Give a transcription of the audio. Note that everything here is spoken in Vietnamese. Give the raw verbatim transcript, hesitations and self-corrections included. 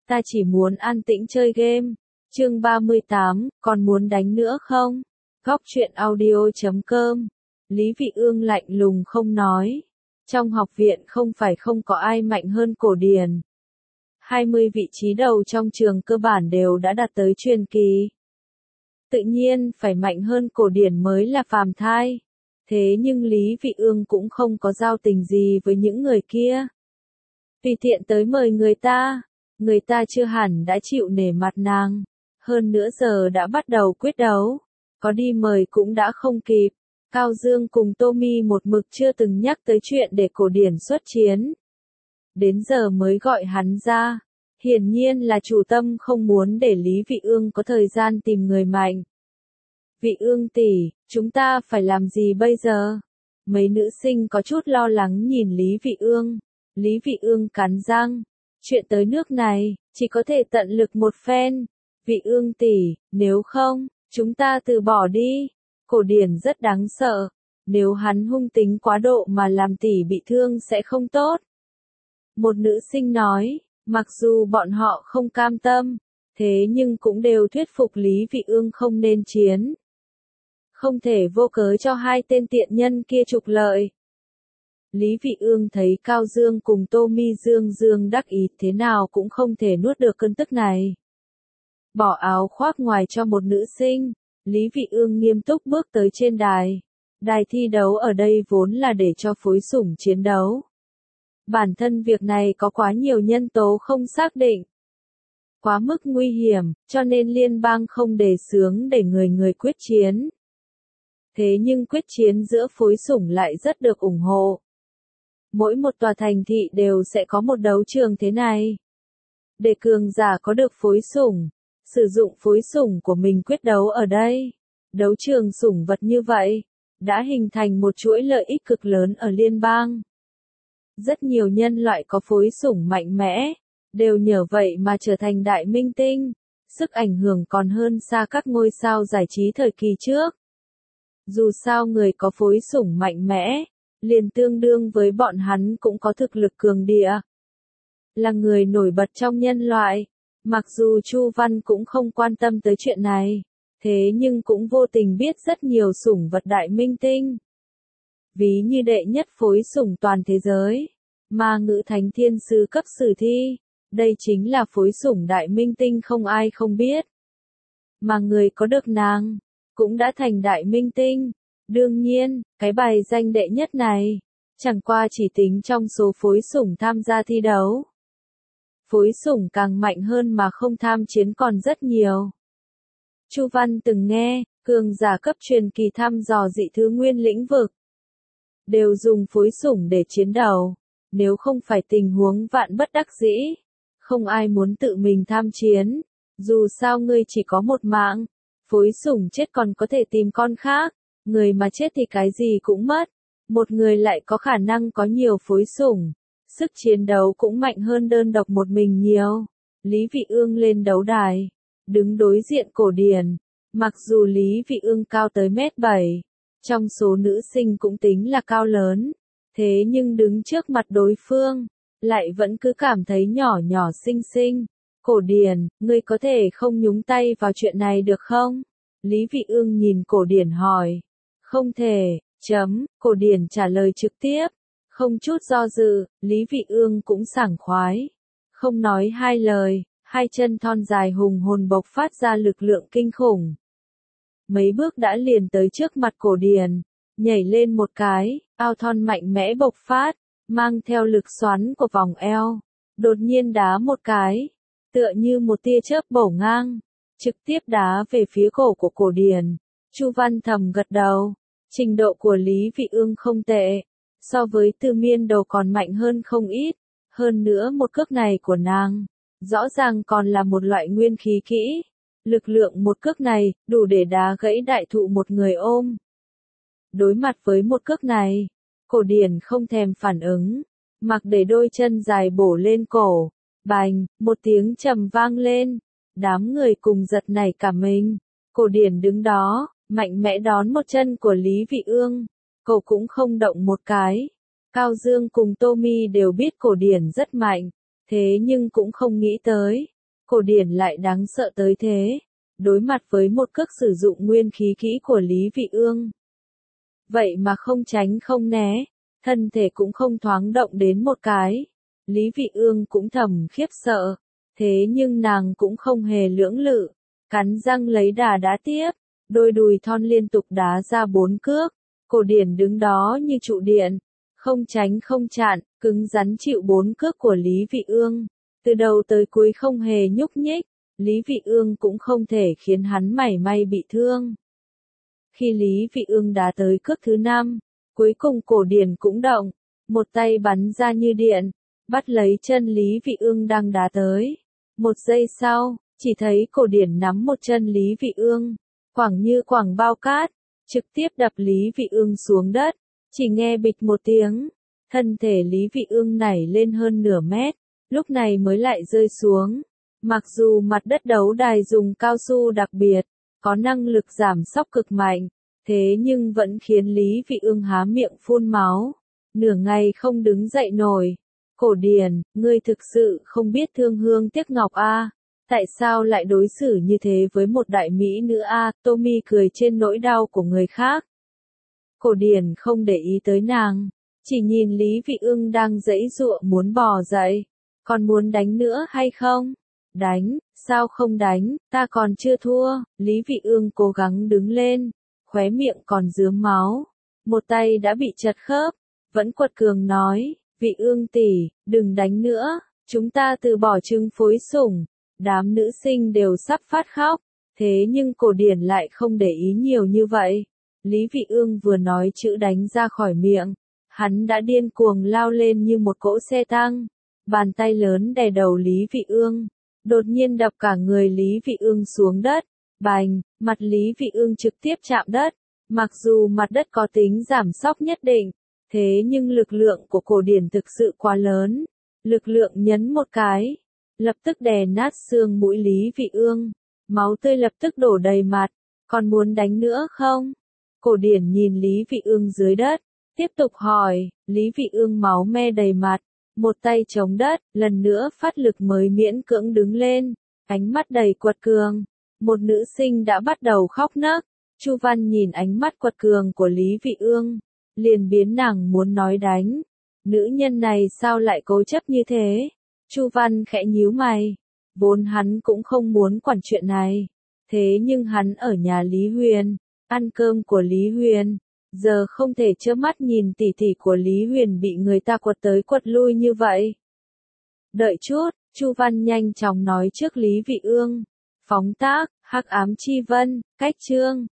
ta chỉ muốn an tĩnh chơi game. Chương ba mươi tám, còn muốn đánh nữa không? Góc truyện audio chấm com. Lý Vị Ương lạnh lùng không nói. Trong học viện không phải không có ai mạnh hơn Cổ Điển. hai mươi vị trí đầu trong trường cơ bản đều đã đạt tới truyền kỳ. Tự nhiên phải mạnh hơn Cổ Điển mới là phàm thai. Thế nhưng Lý Vị Ương cũng không có giao tình gì với những người kia. Tùy tiện tới mời người ta, người ta chưa hẳn đã chịu nể mặt nàng. Hơn nữa giờ đã bắt đầu quyết đấu, có đi mời cũng đã không kịp. Cao Dương cùng Tommy một mực chưa từng nhắc tới chuyện để Cổ Điển xuất chiến. Đến giờ mới gọi hắn ra. Hiển nhiên là chủ tâm không muốn để Lý Vị Ương có thời gian tìm người mạnh. Vị Ương tỷ, chúng ta phải làm gì bây giờ? Mấy nữ sinh có chút lo lắng nhìn Lý Vị Ương. Lý Vị Ương cắn răng. Chuyện tới nước này, chỉ có thể tận lực một phen. Vị Ương tỷ, nếu không, chúng ta từ bỏ đi. Cổ Điển rất đáng sợ. Nếu hắn hung tính quá độ mà làm tỷ bị thương sẽ không tốt. Một nữ sinh nói, mặc dù bọn họ không cam tâm, thế nhưng cũng đều thuyết phục Lý Vị Ương không nên chiến. Không thể vô cớ cho hai tên tiện nhân kia trục lợi. Lý Vị Ương thấy Cao Dương cùng Tommy Dương Dương đắc ý thế nào cũng không thể nuốt được cơn tức này. Bỏ áo khoác ngoài cho một nữ sinh, Lý Vị Ương nghiêm túc bước tới trên đài. Đài thi đấu ở đây vốn là để cho phối sủng chiến đấu. Bản thân việc này có quá nhiều nhân tố không xác định. Quá mức nguy hiểm, cho nên liên bang không đề xướng để người người quyết chiến. Thế nhưng quyết chiến giữa phối sủng lại rất được ủng hộ. Mỗi một tòa thành thị đều sẽ có một đấu trường thế này. Để cường giả có được phối sủng, sử dụng phối sủng của mình quyết đấu ở đây. Đấu trường sủng vật như vậy, đã hình thành một chuỗi lợi ích cực lớn ở liên bang. Rất nhiều nhân loại có phối sủng mạnh mẽ, đều nhờ vậy mà trở thành đại minh tinh, sức ảnh hưởng còn hơn xa các ngôi sao giải trí thời kỳ trước. Dù sao người có phối sủng mạnh mẽ, liền tương đương với bọn hắn cũng có thực lực cường địa. Là người nổi bật trong nhân loại, mặc dù Chu Văn cũng không quan tâm tới chuyện này, thế nhưng cũng vô tình biết rất nhiều sủng vật đại minh tinh. Ví như đệ nhất phối sủng toàn thế giới, Ma Ngữ Thánh Thiên Sứ cấp sử thi, đây chính là phối sủng đại minh tinh không ai không biết. Mà người có được nàng, cũng đã thành đại minh tinh. Đương nhiên, cái bài danh đệ nhất này, chẳng qua chỉ tính trong số phối sủng tham gia thi đấu. Phối sủng càng mạnh hơn mà không tham chiến còn rất nhiều. Chu Văn từng nghe, cường giả cấp truyền kỳ thăm dò dị thứ nguyên lĩnh vực. Đều dùng phối sủng để chiến đấu. Nếu không phải tình huống vạn bất đắc dĩ, không ai muốn tự mình tham chiến. Dù sao ngươi chỉ có một mạng, phối sủng chết còn có thể tìm con khác. Người mà chết thì cái gì cũng mất. Một người lại có khả năng có nhiều phối sủng. Sức chiến đấu cũng mạnh hơn đơn độc một mình nhiều. Lý Vị Ương lên đấu đài. Đứng đối diện Cổ Điển. Mặc dù Lý Vị Ương cao tới mét bảy. Trong số nữ sinh cũng tính là cao lớn. Thế nhưng đứng trước mặt đối phương. Lại vẫn cứ cảm thấy nhỏ nhỏ xinh xinh. Cổ Điển, ngươi có thể không nhúng tay vào chuyện này được không? Lý Vị Ương nhìn Cổ Điển hỏi. Không thể, chấm, Cổ Điển trả lời trực tiếp. Không chút do dự, Lý Vị Ương cũng sảng khoái. Không nói hai lời, hai chân thon dài hùng hồn bộc phát ra lực lượng kinh khủng. Mấy bước đã liền tới trước mặt Cổ Điển, nhảy lên một cái, ao thon mạnh mẽ bộc phát, mang theo lực xoắn của vòng eo. Đột nhiên đá một cái, tựa như một tia chớp bổ ngang, trực tiếp đá về phía cổ của Cổ Điển. Chu Văn thầm gật đầu, trình độ của Lý Vị Ương không tệ, so với Tư Miên Đầu còn mạnh hơn không ít, hơn nữa một cước này của nàng, rõ ràng còn là một loại nguyên khí kỹ, lực lượng một cước này, đủ để đá gãy đại thụ một người ôm. Đối mặt với một cước này, Cổ Điển không thèm phản ứng, mặc để đôi chân dài bổ lên cổ, bành, một tiếng trầm vang lên, đám người cùng giật nảy cả mình. Cổ Điển đứng đó, mạnh mẽ đón một chân của Lý Vị Ương, cậu cũng không động một cái. Cao Dương cùng Tommy đều biết Cổ Điển rất mạnh, thế nhưng cũng không nghĩ tới, Cổ Điển lại đáng sợ tới thế, đối mặt với một cước sử dụng nguyên khí kỹ của Lý Vị Ương. Vậy mà không tránh không né, thân thể cũng không thoáng động đến một cái. Lý Vị Ương cũng thầm khiếp sợ, thế nhưng nàng cũng không hề lưỡng lự, cắn răng lấy đà đá tiếp, đôi đùi thon liên tục đá ra bốn cước. Cổ Điển đứng đó như trụ điện, không tránh không chặn, cứng rắn chịu bốn cước của Lý Vị Ương, từ đầu tới cuối không hề nhúc nhích. Lý Vị Ương cũng không thể khiến hắn mảy may bị thương. Khi Lý Vị Ương đá tới cước thứ năm, cuối cùng Cổ Điển cũng động, một tay bắn ra như điện, bắt lấy chân Lý Vị Ương đang đá tới. Một giây sau, chỉ thấy Cổ Điển nắm một chân Lý Vị Ương, quẳng như quẳng bao cát, trực tiếp đập Lý Vị Ương xuống đất, chỉ nghe bịch một tiếng, thân thể Lý Vị Ương nảy lên hơn nửa mét, lúc này mới lại rơi xuống. Mặc dù mặt đất đấu đài dùng cao su đặc biệt, có năng lực giảm sóc cực mạnh, thế nhưng vẫn khiến Lý Vị Ương há miệng phun máu, nửa ngày không đứng dậy nổi. Cổ Điển, ngươi thực sự không biết thương hương tiếc ngọc a? À? Tại sao lại đối xử như thế với một đại mỹ nữ a? À? Tommy cười trên nỗi đau của người khác. Cổ Điển không để ý tới nàng, chỉ nhìn Lý Vị Ương đang giãy giụa muốn bò dậy. Còn muốn đánh nữa hay không? Đánh, sao không đánh, ta còn chưa thua. Lý Vị Ương cố gắng đứng lên, khóe miệng còn rướm máu, một tay đã bị chật khớp, vẫn quật cường nói, Vị Ương tỷ, đừng đánh nữa, chúng ta từ bỏ trứng phối sủng. Đám nữ sinh đều sắp phát khóc, thế nhưng Cổ Điển lại không để ý nhiều như vậy. Lý Vị Ương vừa nói chữ đánh ra khỏi miệng, hắn đã điên cuồng lao lên như một cỗ xe tăng, bàn tay lớn đè đầu Lý Vị Ương, đột nhiên đập cả người Lý Vị Ương xuống đất, bành, mặt Lý Vị Ương trực tiếp chạm đất. Mặc dù mặt đất có tính giảm sóc nhất định, thế nhưng lực lượng của Cổ Điển thực sự quá lớn, lực lượng nhấn một cái, lập tức đè nát xương mũi Lý Vị Ương, máu tươi lập tức đổ đầy mặt. Còn muốn đánh nữa không? Cổ Điển nhìn Lý Vị Ương dưới đất, tiếp tục hỏi. Lý Vị Ương máu me đầy mặt, một tay chống đất, lần nữa phát lực mới miễn cưỡng đứng lên, ánh mắt đầy quật cường. Một nữ sinh đã bắt đầu khóc nấc. Chu Văn nhìn ánh mắt quật cường của Lý Vị Ương, liền biến nàng muốn nói đánh. Nữ nhân này sao lại cố chấp như thế? Chu Văn khẽ nhíu mày, vốn hắn cũng không muốn quản chuyện này, thế nhưng hắn ở nhà Lý Huyền, ăn cơm của Lý Huyền, giờ không thể trơ mắt nhìn tỷ tỷ của Lý Huyền bị người ta quật tới quật lui như vậy. Đợi chút, Chu Văn nhanh chóng nói trước Lý Vị Ương. Phóng tác, Hắc Ám Chi Vân, cách chương.